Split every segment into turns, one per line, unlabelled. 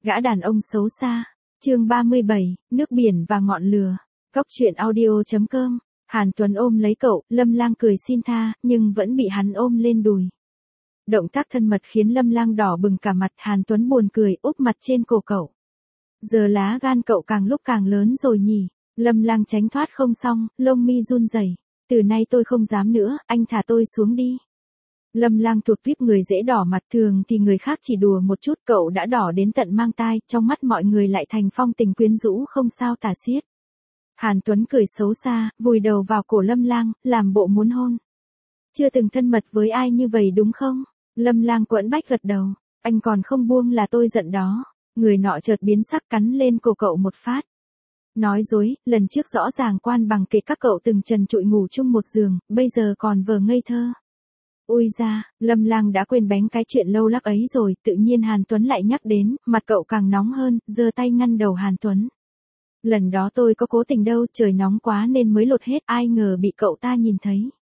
Gã đàn ông xấu xa. Chương 37, nước biển và ngọn lửa. Cóc truyện audio.com. Hàn Tuấn ôm lấy cậu, Lâm Lang cười xin tha, nhưng vẫn bị hắn ôm lên đùi. Động tác thân mật khiến Lâm Lang đỏ bừng cả mặt, Hàn Tuấn buồn cười, úp mặt trên cổ cậu. Giờ lá gan cậu càng lúc càng lớn rồi nhỉ. Lâm Lang tránh thoát không xong, lông mi run rẩy. Từ nay tôi không dám nữa, anh thả tôi xuống đi. Lâm Lang thuộc tuýp người dễ đỏ mặt, thường thì người khác chỉ đùa một chút, cậu đã đỏ đến tận mang tai, trong mắt mọi người lại thành phong tình quyến rũ không sao tả xiết. Hàn Tuấn cười xấu xa, vùi đầu vào cổ Lâm Lang, làm bộ muốn hôn. Chưa từng thân mật với ai như vậy đúng không? Lâm Lang quẫn bách gật đầu. Anh còn không buông là tôi giận đó. Người nọ chợt biến sắc cắn lên cổ cậu một phát. Nói dối, lần trước rõ ràng quan bằng kể các cậu từng trần trụi ngủ chung một giường, bây giờ còn vờ ngây thơ. Ui ra, Lâm Lang đã quên bén cái chuyện lâu lắc ấy rồi, tự nhiên Hàn Tuấn lại nhắc đến, mặt cậu càng nóng hơn, giơ tay ngăn đầu Hàn Tuấn. Lần đó tôi có cố tình đâu, trời nóng quá nên mới lột hết, ai ngờ bị cậu ta nhìn thấy.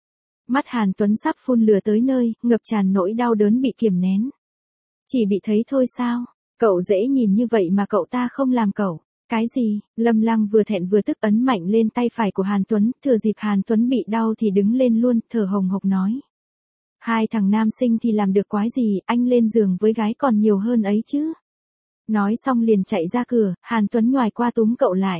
Mắt Hàn Tuấn sắp phun lửa tới nơi, ngập tràn nỗi đau đớn bị kiềm nén. Chỉ bị thấy thôi sao? Cậu dễ nhìn như vậy mà cậu ta không làm cậu. Cái gì? Lâm Lang vừa thẹn vừa tức ấn mạnh lên tay phải của Hàn Tuấn, thừa dịp Hàn Tuấn bị đau thì đứng lên luôn, thở hồng hộc nói. Hai thằng nam sinh thì làm được quái gì, anh lên giường với gái còn nhiều hơn ấy chứ. Nói xong liền chạy ra cửa, Hàn Tuấn nhoài qua túm cậu lại.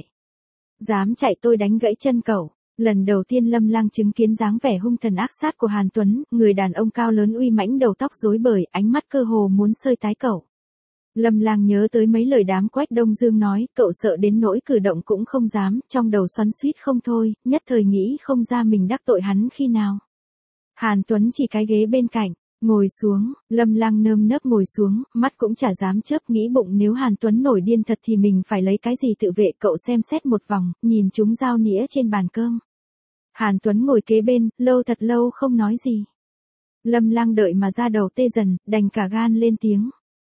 Dám chạy tôi đánh gãy chân cậu. Lần đầu tiên Lâm Lang chứng kiến dáng vẻ hung thần ác sát của Hàn Tuấn, người đàn ông cao lớn uy mãnh đầu tóc rối bời, ánh mắt cơ hồ muốn sơi tái cậu. Lâm Lang nhớ tới mấy lời đám Quách Đông Dương nói, cậu sợ đến nỗi cử động cũng không dám, trong đầu xoắn xuýt không thôi, nhất thời nghĩ không ra mình đắc tội hắn khi nào. Hàn Tuấn chỉ cái ghế bên cạnh, ngồi xuống, Lâm Lang nơm nớp ngồi xuống, mắt cũng chả dám chớp, nghĩ bụng nếu Hàn Tuấn nổi điên thật thì mình phải lấy cái gì tự vệ. Cậu xem xét một vòng, nhìn chúng dao nĩa trên bàn cơm. Hàn Tuấn ngồi kế bên, lâu thật lâu không nói gì. Lâm Lang đợi mà ra đầu tê dần, đành cả gan lên tiếng.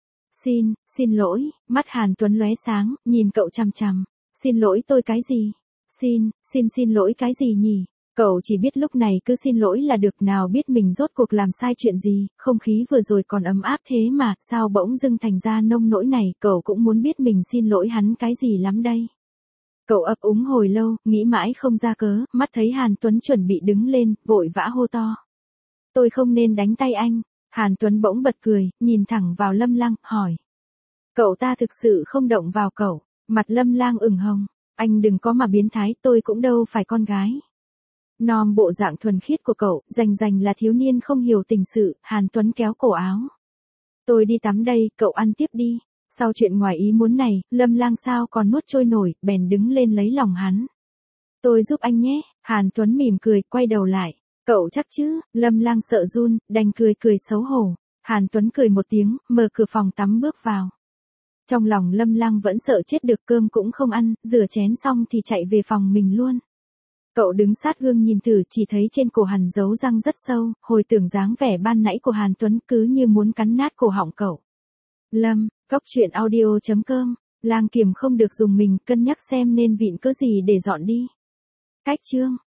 Xin lỗi, mắt Hàn Tuấn lóe sáng, nhìn cậu chằm chằm. Xin lỗi tôi cái gì? Xin lỗi cái gì nhỉ? Cậu chỉ biết lúc này cứ xin lỗi là được, nào biết mình rốt cuộc làm sai chuyện gì, không khí vừa rồi còn ấm áp thế mà, sao bỗng dưng thành ra nông nỗi này, cậu cũng muốn biết mình xin lỗi hắn cái gì lắm đây. Cậu ấp úng hồi lâu, nghĩ mãi không ra cớ, mắt thấy Hàn Tuấn chuẩn bị đứng lên, vội vã hô to. Tôi không nên đánh tay anh. Hàn Tuấn bỗng bật cười, nhìn thẳng vào Lâm Lang, hỏi. Cậu ta thực sự không động vào cậu. Mặt Lâm Lang ửng hồng. Anh đừng có mà biến thái, tôi cũng đâu phải con gái. Nom bộ dạng thuần khiết của cậu, rành là thiếu niên không hiểu tình sự, Hàn Tuấn kéo cổ áo. Tôi đi tắm đây, cậu ăn tiếp đi. Sau chuyện ngoài ý muốn này, Lâm Lang sao còn nuốt trôi nổi, bèn đứng lên lấy lòng hắn. Tôi giúp anh nhé. Hàn Tuấn mỉm cười, quay đầu lại. Cậu chắc chứ? Lâm Lang sợ run, đành cười xấu hổ. Hàn Tuấn cười một tiếng, mở cửa phòng tắm bước vào. Trong lòng Lâm Lang vẫn sợ chết được, cơm cũng không ăn, rửa chén xong thì chạy về phòng mình luôn. Cậu đứng sát gương nhìn thử, chỉ thấy trên cổ Hàn dấu răng rất sâu, hồi tưởng dáng vẻ ban nãy của Hàn Tuấn cứ như muốn cắn nát cổ họng cậu. Cóc truyện audio.com. Lang kiềm không được dùng mình, cân nhắc xem nên vịn cớ gì để dọn đi. Cách chương.